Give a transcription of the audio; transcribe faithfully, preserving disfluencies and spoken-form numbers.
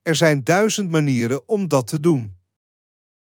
Er zijn duizend manieren om dat te doen.